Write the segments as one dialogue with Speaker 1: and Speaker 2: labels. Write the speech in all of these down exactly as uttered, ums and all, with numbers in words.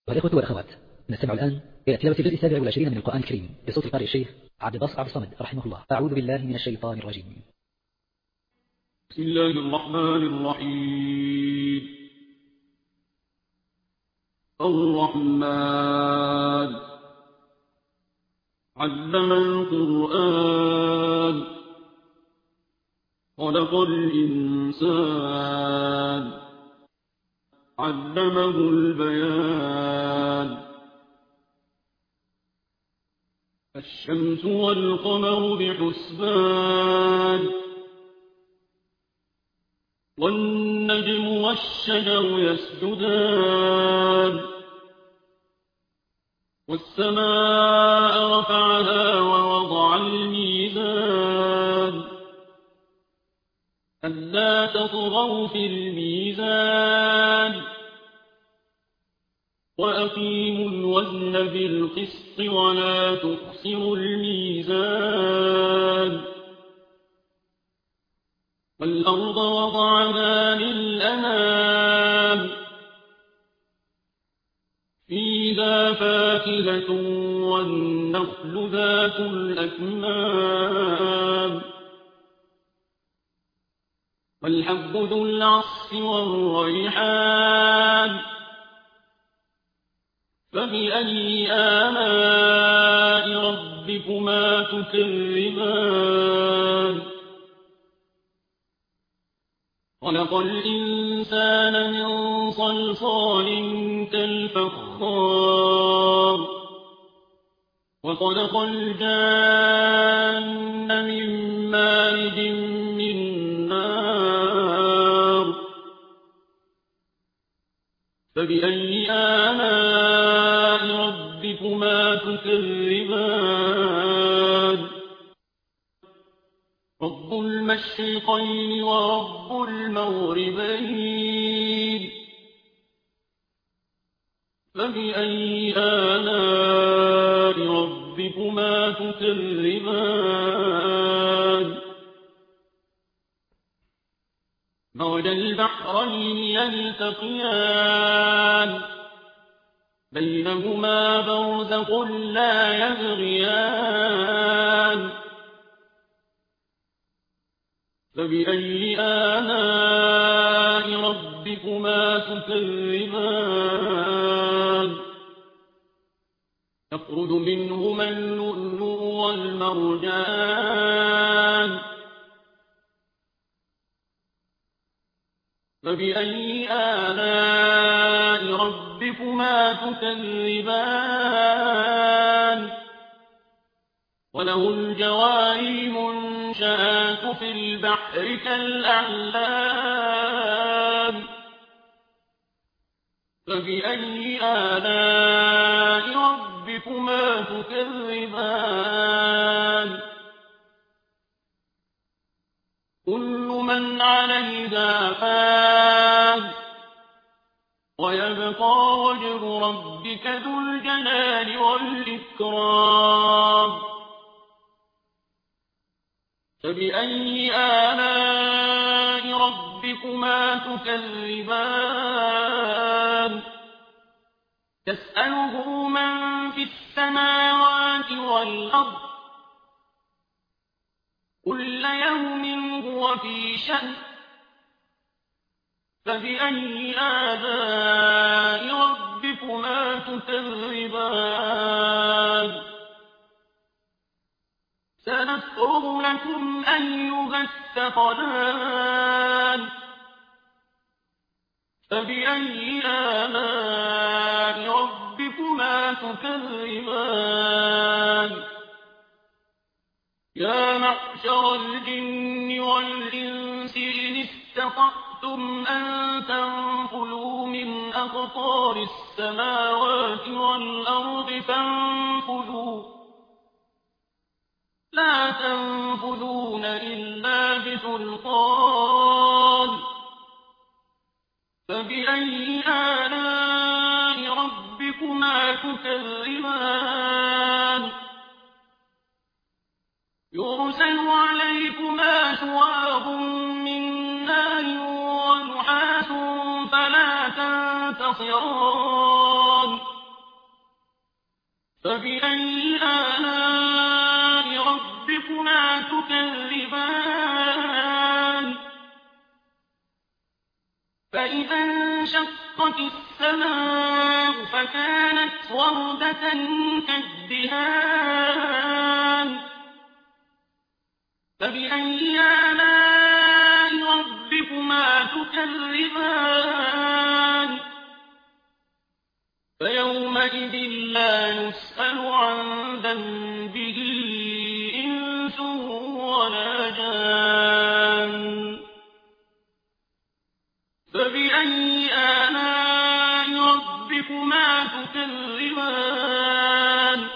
Speaker 1: والإخوة والأخوات، نستمع الآن إلى تلاوة الجزء السابع والعشرين من القرآن الكريم بصوت القارئ الشيخ عبد الباسط عبد الصمد رحمه الله. أعوذ بالله من الشيطان الرجيم.
Speaker 2: بسم الله الرحمن الرحيم. الرحمن علم القرآن خلق الإنسان علمه البيان. الشمس والقمر بحسبان والنجم والشجر يسجدان والسماء رفعها ووضع الميزان ألا تطغوا في الميزان وأقيموا الوزن بالقسط ولا تخسروا الميزان. والأرض وضعها للأنام فيها فاكهة والنخل ذات الأكمام والحب ذو العصف والريحان. فبأي آلاء ربكما تكذبان. خلق الإنسان من صلصال كالفخار وخلق الجان من مارج من نار. فبأي آلاء ربكما تكذبان. رب المشرقين ورب المغربين. فبأي آلاء ربكما تكذبان. مرج البحرين يلتقيان بينهما برزخ لا يبغيان. فبأي آلاء ربكما تكذبان. يخرج منهما اللؤلؤ والمرجان. فبأي آلاء ربكما تكذبان. وله الجوار المنشآت في البحر كالأعلام. فبأي آلاء ربكما تكذبان. كل من عليها فان ويبقى وجه ربك ذو الجلال والإكرام. فبأي آلاء ربكما تكذبان. يسأله من في السماوات والأرض كل يوم هو في شأن. فبأي آلاء ربكما تكذبان. سنفرغ لكم أيها الثقلان. فبأي آلاء ربكما تكذبان. يا معشر الجن والإنس إن استطعتم أن تنفذوا من أقطار السماوات والأرض فانفذوا لا تنفذون إلا بسلطان. فبأي آلاء ربكما تكذبان. يرسل عليكما شواظ من نار ونحاس فلا تنتصران. فبأي آلاء ربكما تكذبان فإذا انشقت السماء فكانت وردة كالدهان فبأي آلاء ربكما تكذبان فيومئذ لا يسأل عن ذنبه إنس ولا جان فبأي آلاء ربكما تكذبان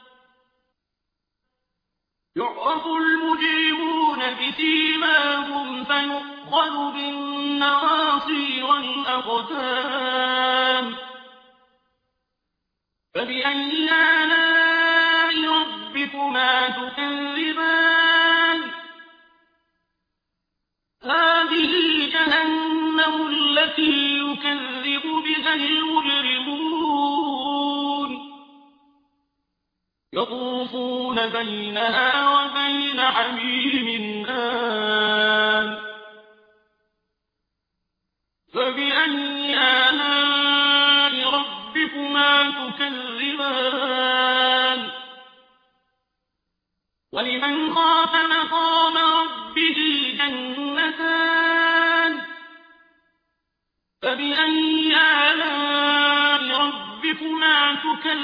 Speaker 2: يعرف المجرمون بسيماهم فيؤخذ بالنواصي والأقدام فبأي آلاء ربكما تكذبان هذه جهنم التي يكذب بها المجرمون يطوفون بينها وبين حميم آن فبأي آلاء ربكما تكذبان ولمن خاف مقام ربه جنتان فبأي آلاء ربكما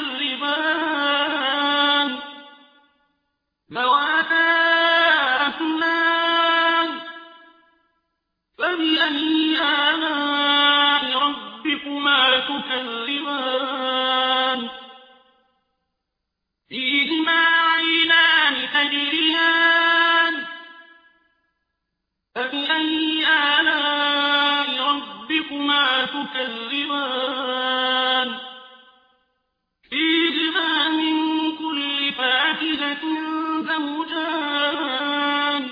Speaker 2: تكذبان ذواتا أفنان فبأي آلاء ربكما تكذبان فيهما عينان تجريان فبأي آلاء ربكما تكذبان فيهما من كل فاكهة زوجان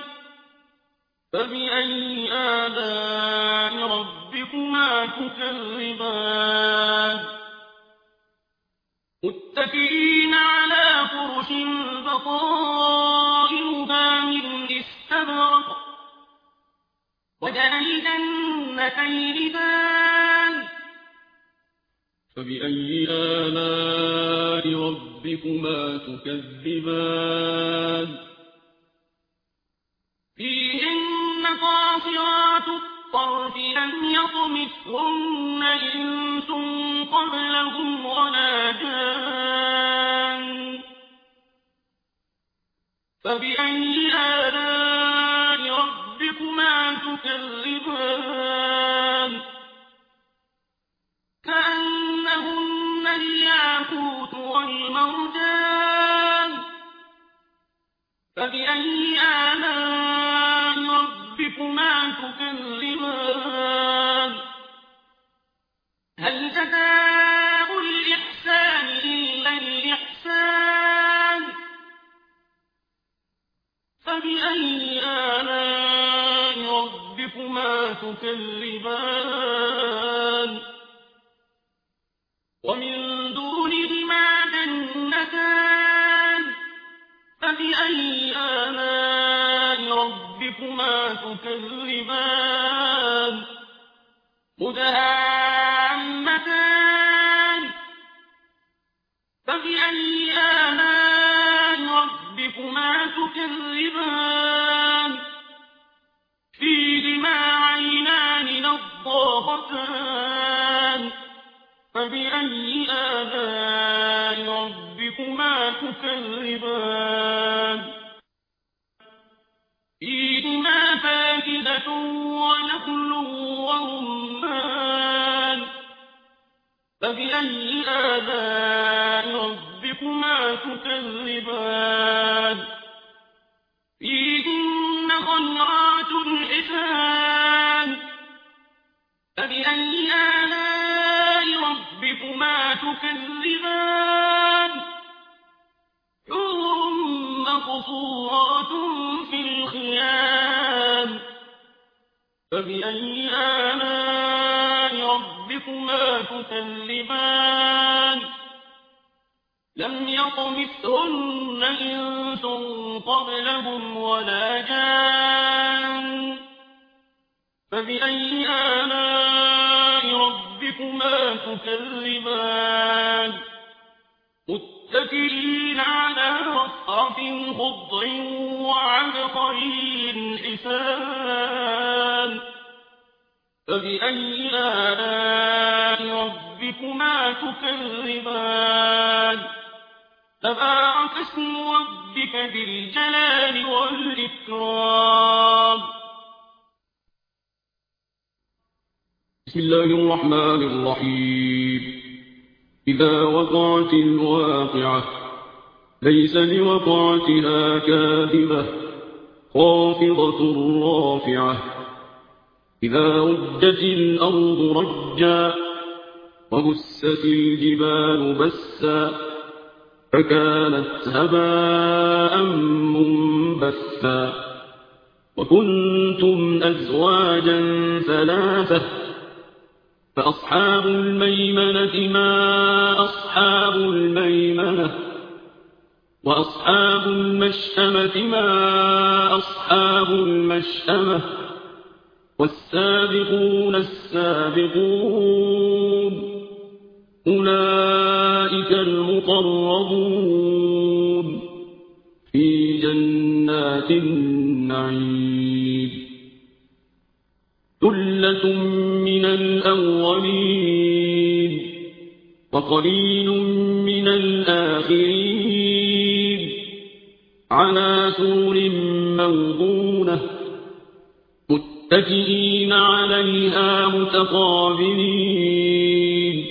Speaker 2: فبأي آلاء ربكما تكذبان متكئين على فرش بطائنها من استبرق وجنى الجنتين دان فبأي آلاء ربكما تكذبان فيهن قاصرات الطرف لم يطمثهن إنس قبلهم ولا جان فبأي آلاء ربكما تكذبان كأنهن الياقوت والمرجان فبأي آلاء ربكما تكذبان هل جزاء الإحسان إلا الإحسان فبأي آلاء ربكما تكذبان ومن دونهما جنتان فبأي آلاء ربكما تكذبان مدهامتان فبأي آلاء ربكما تكذبان فيهما عينان نضاختان فبأي آلاء ربكما تكذبان فيهما فاكهة ونخل ورمان فبأي آلاء ربكما تكذبان فيهن خيرات حسان فبأي آلاء ربكما تكذبان حور مقصورات في الخيام فبأي آلاء ربكما تكذبان لم يطمثهن يطمثهن إنس قبلهم ولا جان فبأي آلاء ربكما تكذبان متكئين على رفرف خضر وعبقري حسان فبأي آلاء ربكما تكذبان تبارك اسم ربك ذي الجلال والإكرام. بسم الله الرحمن الرحيم. إذا وقعت الواقعة ليس لوقعتها كاذبة خافضة رافعة إذا رجت الأرض رجا وبست الجبال بسا فكانت هباء منبثا وكنتم أزواجا ثلاثة فأصحاب الميمنة ما أصحاب الميمنة وأصحاب المشأمة ما أصحاب المشأمة والسابقون السابقون أولئك المقربون في جنات النعيم ثلة من الأولين وقليل من الآخرين على سور موضونة متكئين عليها متقابلين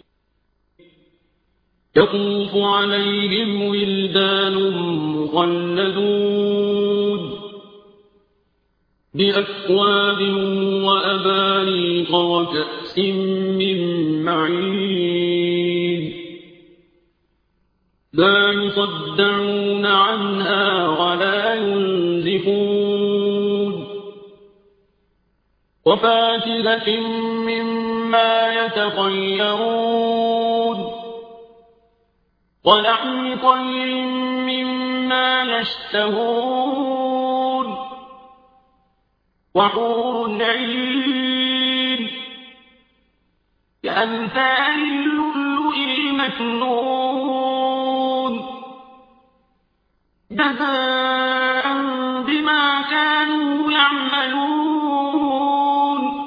Speaker 2: يطوف عليهم ولدان مخلدون بأكواب وأباريق وكأس من معين لا يصدعون عنها ولا ينزفون وفاكهة مما يتخيرون ولحم طير مما يشتهون وحور عين كأمثال اللؤلؤ المكنون جزاء بما كانوا يعملون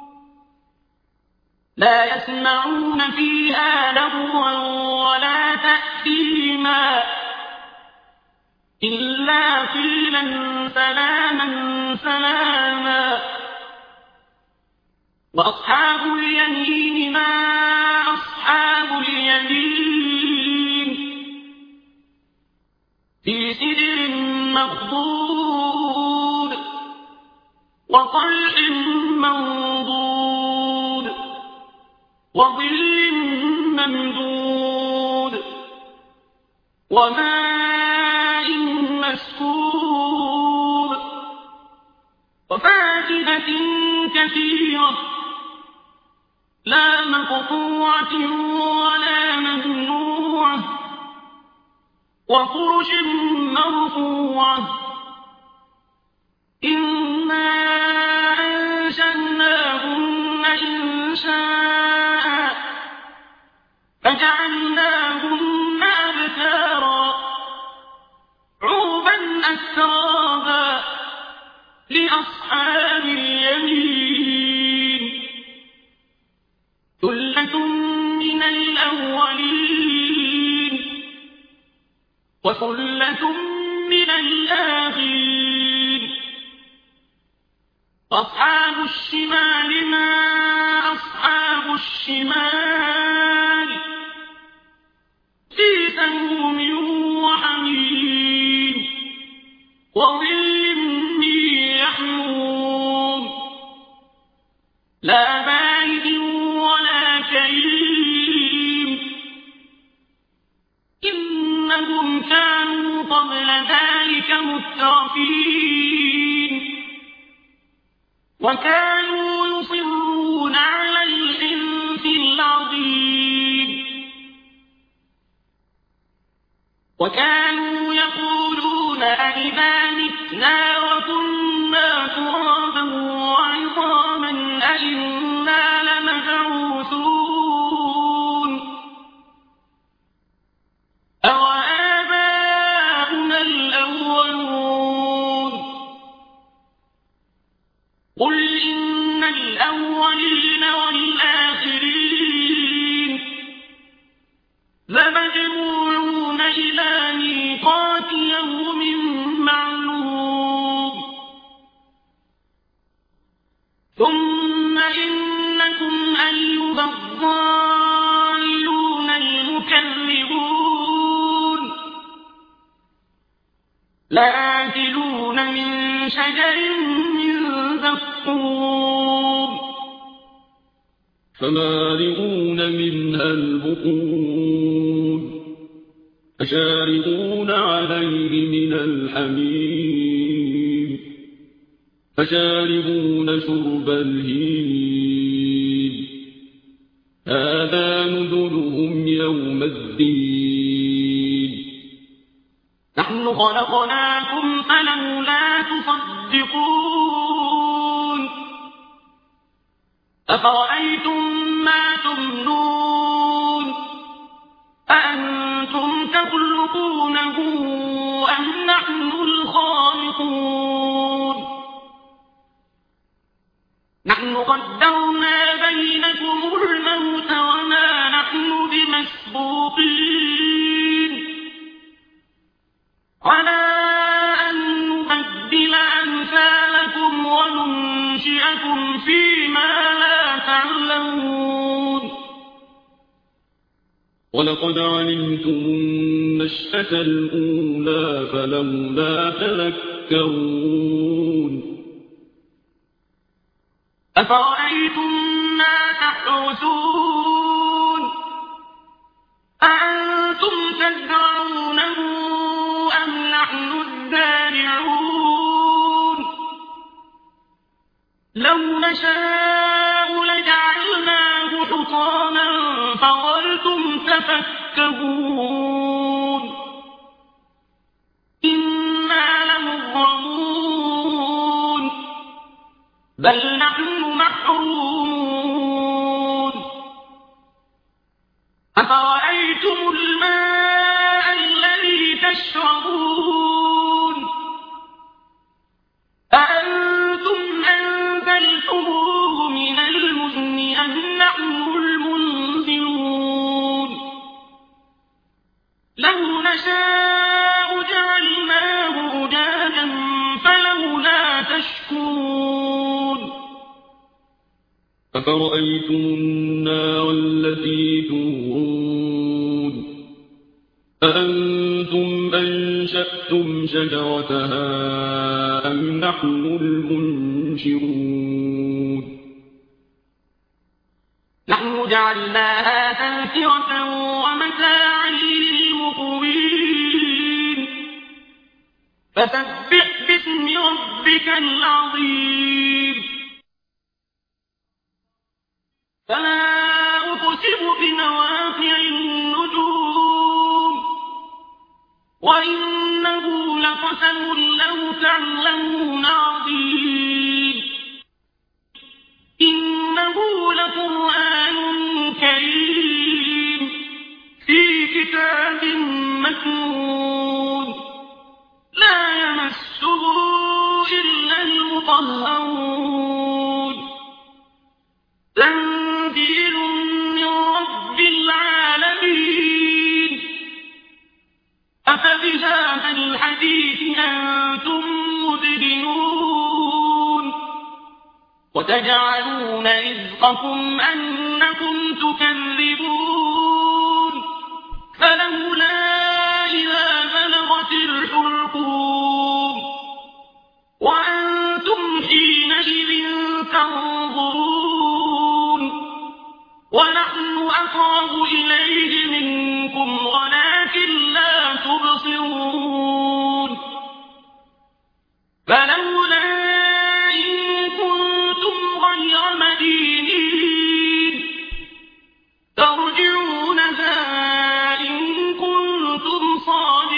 Speaker 2: لا يسمعون فيها لغوا ولا تأثيما إلا قيلا سلاما سلاما وأصحاب اليمين ما أصحاب اليمين في سدر مخضود وطلح منضود وظل ممدود وماء مسكوب وفاكهة كثيرة لا مقطوعة ولا ممنوعة وفرش مرفوعة إنا أنشأناهن إنشاء فجعلناهن أبكارا عربا أترابا لأصحاب اليمين ثلة من الأولين وثلة من الآخرين أصحاب الشمال ما أصحاب الشمال في سموم وحميم وظل من يحموم لا بارد ولا كريم إنهم كانوا قبل ذلك مترفين وكانوا يصرون على الحنث العظيم وكانوا يقولون أئذا متنا وكنا ترابا وعظاما أئنا لمبعوثون أوآباؤنا الأولون قل إن الأولين والآخرين لمجموعون إلى ميقات يوم معلوم ثم إنكم أيها الضالون المكذبون لآكلون من شجر من زقوم
Speaker 3: فمالئون منها البطون فشاربون عليه من الحميم فشاربون شرب الهيم هذا نزلهم يوم الدين
Speaker 2: نحن خلقناكم فلولا تصدقون أفرأيتم ما تمنون أأنتم تخلقونه أم نحن الخالقون نحن قدرنا بينكم الموت وما نحن بمسبوقين على أن نبدل أمثالكم وننشئكم فيما لا تعلمون
Speaker 3: ولقد علمتم النشأة الأولى فلولا تذكرون
Speaker 2: أفرأيتم ما تحرثون أأنتم تزرعونه أم نحن الزارعون لو نشاء لجعلناه حطاما فظلتم تفكهون إنا لمغرمون بل نحن محرومون أفرأيتم الماء الذي تشربون أأنتم أنزلتموه من المزن أم نحن المنزلون لو نشاء جعلناه أجاجا فلولا تشكرون
Speaker 3: أفرأيتم النار التي تورون أأنتم أنشأتم شجرتها أم نحن المنشرون
Speaker 2: نحن جعلناها تذكرة ومتاعا للمقوين فسبح باسم ربك العظيم فلا أقسم بمواقع النجوم وإنه لقسم لو تعلمون عظيم إنه لقرآن كريم في كتاب مكنون لا يمسه إلا المطهرون تنزيل من رب العالمين أفبهذا الحديث أنتم مدهنون وتجعلون رزقكم أنكم تكذبون فلولا إذا بلغت الحلقوم وأنتم حينئذ تنظرون ونحن أقرب إليه منكم ولكن لا تبصرون فلولا إن كنتم غير مدينين ترجعونها إن كنتم صادقين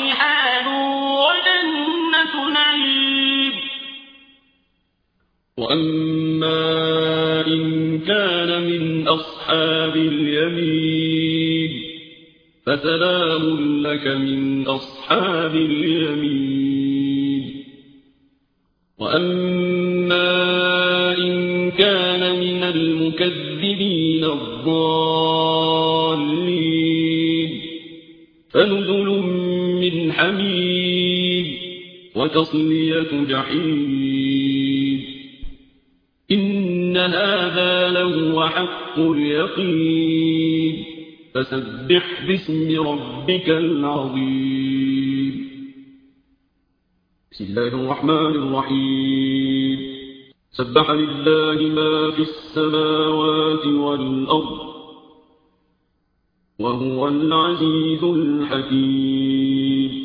Speaker 2: وريحان وجنة نعيم.
Speaker 3: وأما إن كان من أصحاب اليمين فسلام لك من أصحاب اليمين. وأما إن كان من المكذبين الضالين فنزل من حميم وتصلية جحيم. إن هذا لهو حق اليقين فسبح باسم ربك العظيم. بسم الله الرحمن الرحيم. سبح لله ما في السماوات والأرض وهو العزيز الحكيم.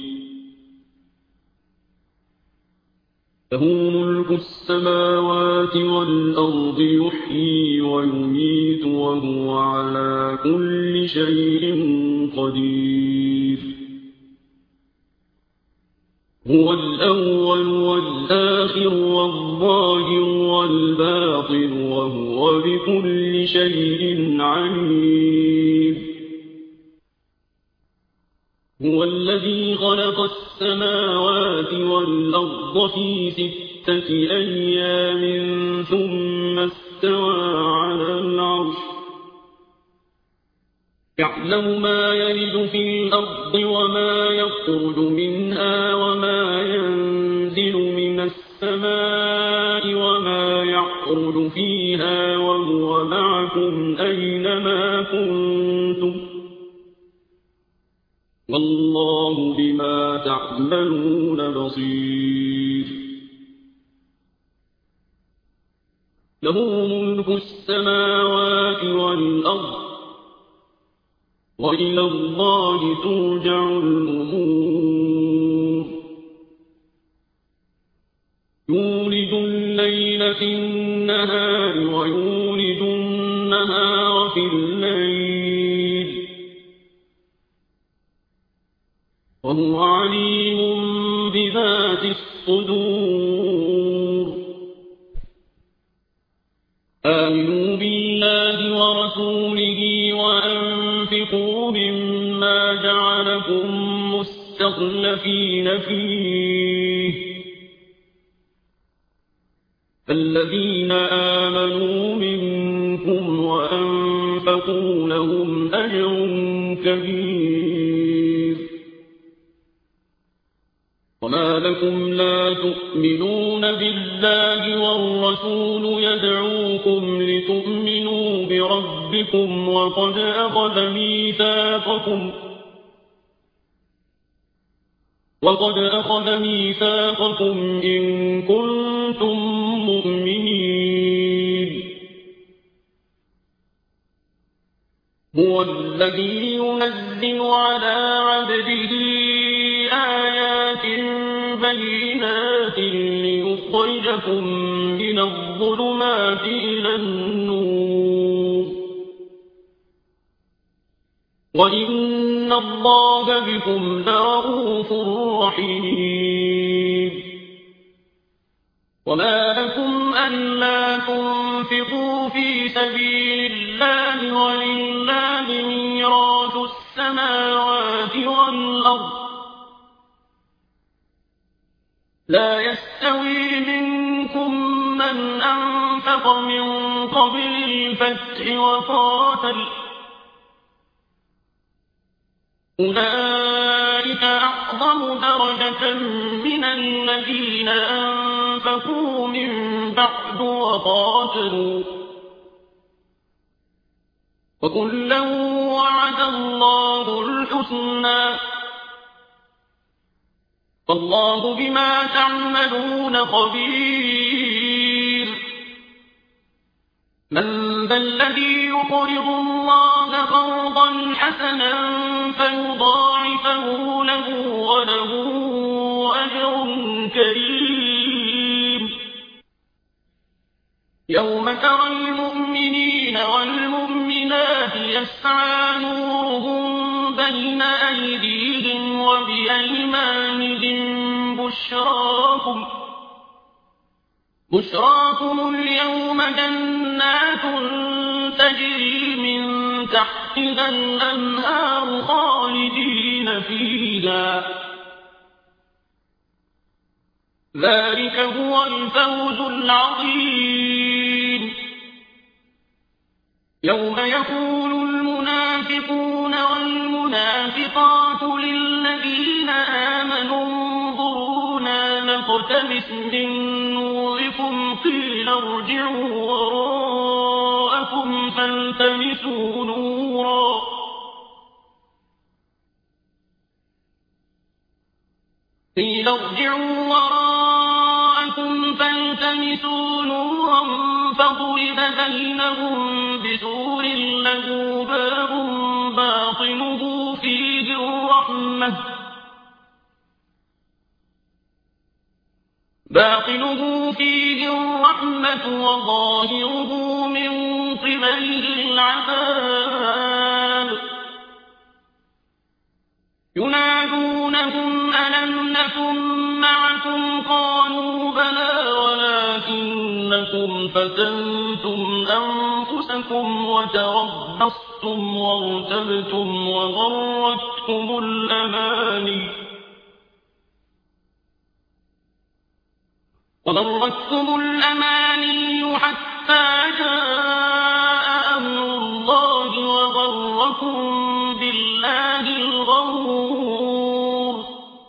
Speaker 3: له ملك السماوات والأرض يحيي ويميت وهو على كل شيء قدير. هو الأول والآخر والظاهر والباطن وهو بكل شيء عليم. هو الذي خلق السماوات والأرض في ستة أيام ثم استوى على العرش يعلم ما يلج في الأرض وما يخرج منها وما ينزل من السماء وما يعرج فيها وهو معكم أينما كنتم والله بما تعملون بصير. له ملك السماوات والأرض وإلى الله ترجع الأمور. يولج الليل في النهار ويولج النهار في الليل وهو عليم بذات الصدور. آمنوا بالله ورسوله وأنفقوا مما جعلكم مستخلفين فيه فالذين آمنوا منكم وأنفقوا لهم أجر كبير. وما لكم لا تؤمنون بالله والرسول يدعوكم لتؤمنوا بربكم وقد أخذ ميثاقكم وقد أخذ ميثاقكم إن كنتم مؤمنين. هو الذي ينزل على عبده آيات بينات ليخرجكم من الظلمات إلى النور وإن الله بكم لرءوف رحيم. وما لكم ألا تنفقوا في سبيل الله ولله ميراث السماوات والأرض لا يستوي منكم من أنفق من قبل الفتح وقاتل أولئك أعظم درجة من الذين أنفقوا من بعد وقاتلوا وكلا وعد الله الحسنى والله بما تعملون خبير. من ذا الذي يقرض الله قرضا حسنا فيضاعفه له وله أجر كريم. يوم ترى المؤمنين والمؤمنات يسعى نورهم بين بين أيديهم وبأيمانهم بشراكم بشراكم اليوم جنات تجري من تحتها الأنهار خالدين فيها ذلك هو الفوز العظيم يوم يقول المنافقون والمنافقات للذين آمنوا انظرونا نقتبس من نوركم قيل ارجعوا وراءكم فالتمسوا نورا قيل ارجعوا وراءكم فالتمسوا نورا فضرب بينهم بسور له باب باطنه فيه الرحمة باطنه فيه الرحمة وظاهره من قبله العذاب ينادونهم ألم نكن معكم قالوا بلى ولكنكم فتنتم أنفسكم وتربصتم وارتبتم وغرتكم الأماني وغرتكم الأماني حتى جاء أمر الله وغركم بالله الغرور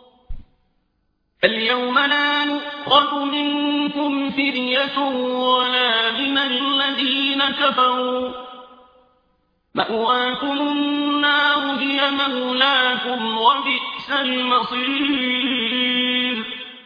Speaker 3: اليوم لا نؤخذ منكم فدية ولا من الذين كفروا مأواكم النار هي مولاكم وبئس المصير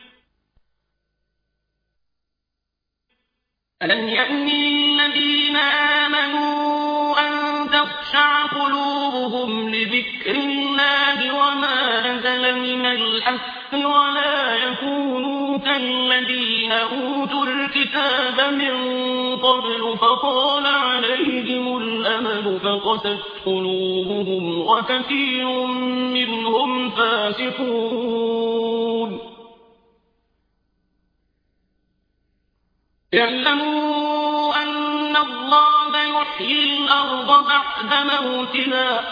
Speaker 3: ألم يأن للذين آمنوا أن تخشع قلوبهم لذكر الله وما نزل من الحق ولا يكونوا كالذين أوتوا الكتاب من قبل فطال عليهم الأمل فقست قلوبهم وكثير منهم فاسقون اعلموا أن الله يحيي الأرض بعد موتها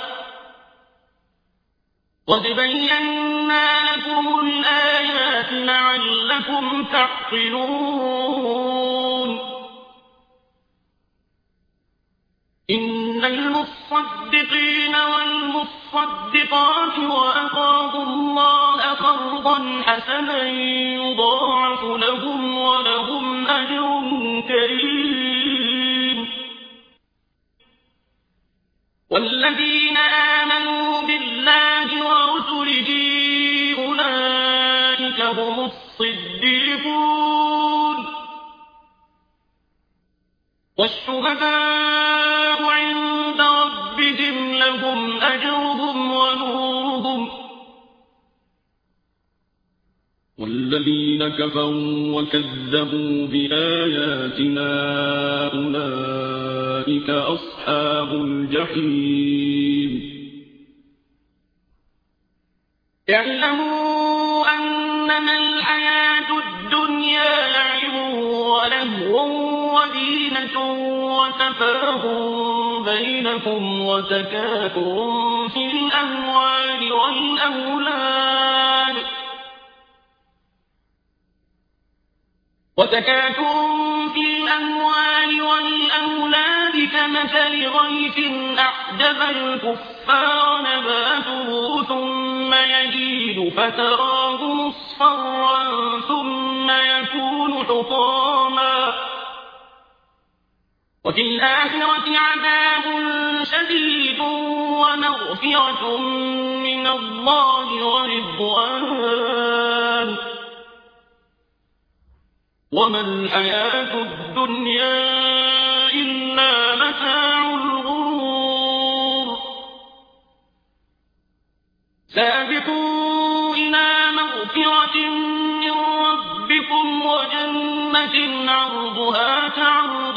Speaker 3: قد بينا لكم الآيات لعلكم تعقلون إن المصدقين والمصدقات وأقرضوا الله قرضا حسنا يضاعف لهم ولهم أجر كريم والذين آمنوا بالله ورسله أولئك هم الصديقون والشهداء عند ربهم لهم أجرهم ونورهم والذين كفروا وكذبوا بآياتنا أولئك أصحاب الجحيم اعلموا أنما الحياة الدنيا لعب ولهو وزينة وتفاخر بينكم وتكاثر في الأموال والأولاد وتكاثر في الأموال والأولاد كمثل غيث أعجب الكفار نباته ثم يجيد فتراه مصفرا ثم يكون حطاما وفي الآخرة عذاب شديد ومغفرة من الله ورضوان وما الحياة الدنيا إلا متاع الغرور سابقوا إلى مغفرة من ربكم وجنة عرضها كعرض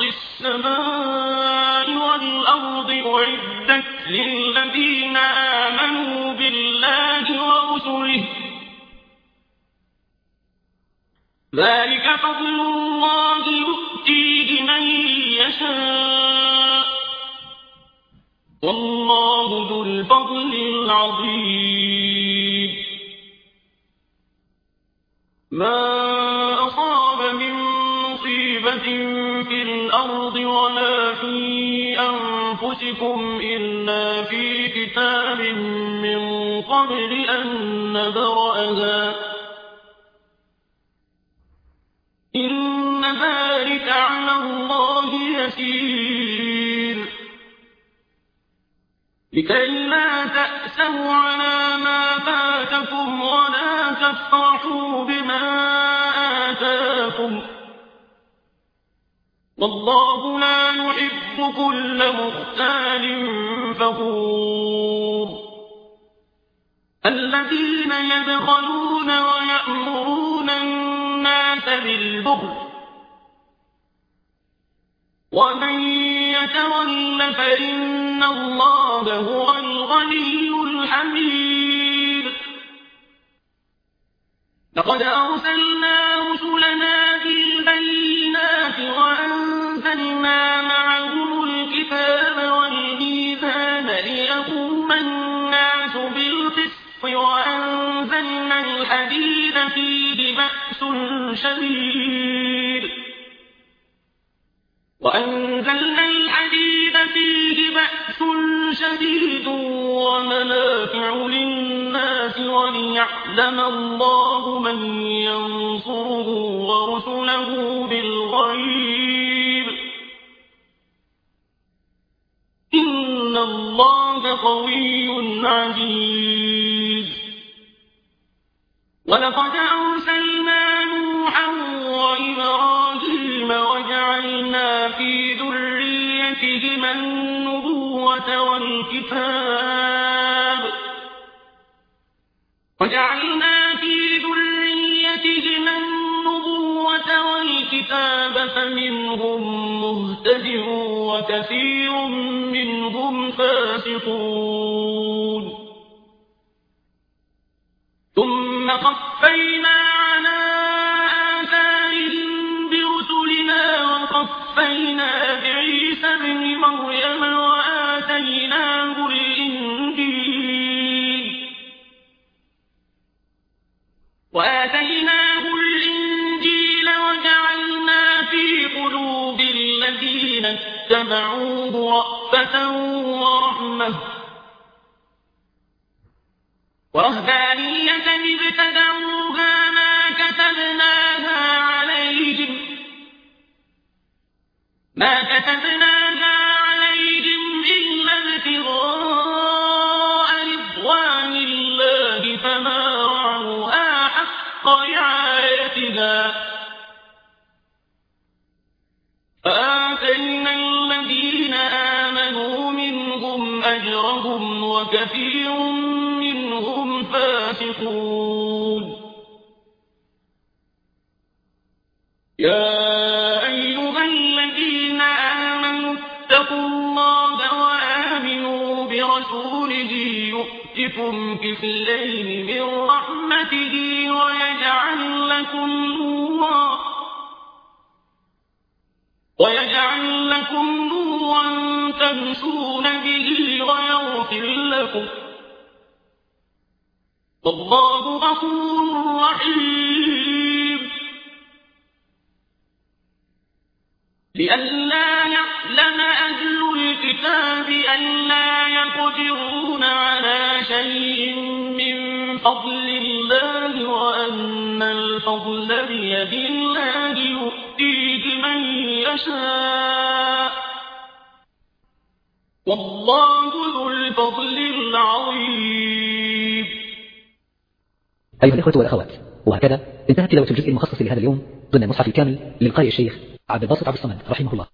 Speaker 3: السماء والأرض أعدت للذين آمنوا بالله ذلك فضل الله يؤتيه من يشاء والله ذو الفضل العظيم ما أصاب من مصيبة في الأرض ولا في أنفسكم إلا في كتاب من قبل أن نبرأها إن ذلك على الله يسير لكي لا تأسوا على ما فاتكم ولا تفرحوا بما آتاكم والله لا يحب كل مختال فخور الذين يبخلون ويأمرون الناس بالبخل ومن يتول فإن الله هو الغني الحميد لقد أرسلنا رسلنا بالبينات وأنزلنا معهم الكتاب والميزان ليقوم الناس بالقسط وأنزلنا الحديد فيه بأس شديد وأنزلنا الحديد فيه بأس شديد ومنافع للناس وليعلم الله من ينصره ورسله بالغيب إن الله قوي عزيز ولقد أرسلنا نوحا وإبراهيم وجعلنا في ذريتهما النبوة والكتاب وجعلنا في ذريتهما النبوة والكتاب فمنهم مهتد وكثير منهم فاسقون ثم قفينا على آثارهم برسلنا وقفينا بعيسى ابن مريم وآتيناه الإنجيل وآتيناه الإنجيل وجعلنا في قلوب الذين اتبعوه رأفة ورحمة ورهبانية ابتدعوها ما كتبناها عليهم ما كتبناها عليهم إلا ابتغاء رضوان الله فما رعوها حق رعايتها فآتينا الذين آمنوا منهم أجرهم وكثير منهم فاسقون يا أيها الذين آمنوا اتقوا الله وآمنوا برسوله يؤتكم كفلين من رحمته ويجعل لكم نورا ويجعل لكم نورا تمشون به ويغفر لكم والله غفور رحيم لئلا يعلم أهل الكتاب ألا يقدرون على شيء من فضل الله وأن الفضل بيد الله يؤتيه من يشاء والله ذو الفضل العظيم.
Speaker 1: أيها الإخوة والأخوات، وهكذا انتهت تلاوة الجزء المخصص لهذا اليوم ضمن المصحف الكامل للقارئ الشيخ عبد الباسط عبد الصمد رحمه الله.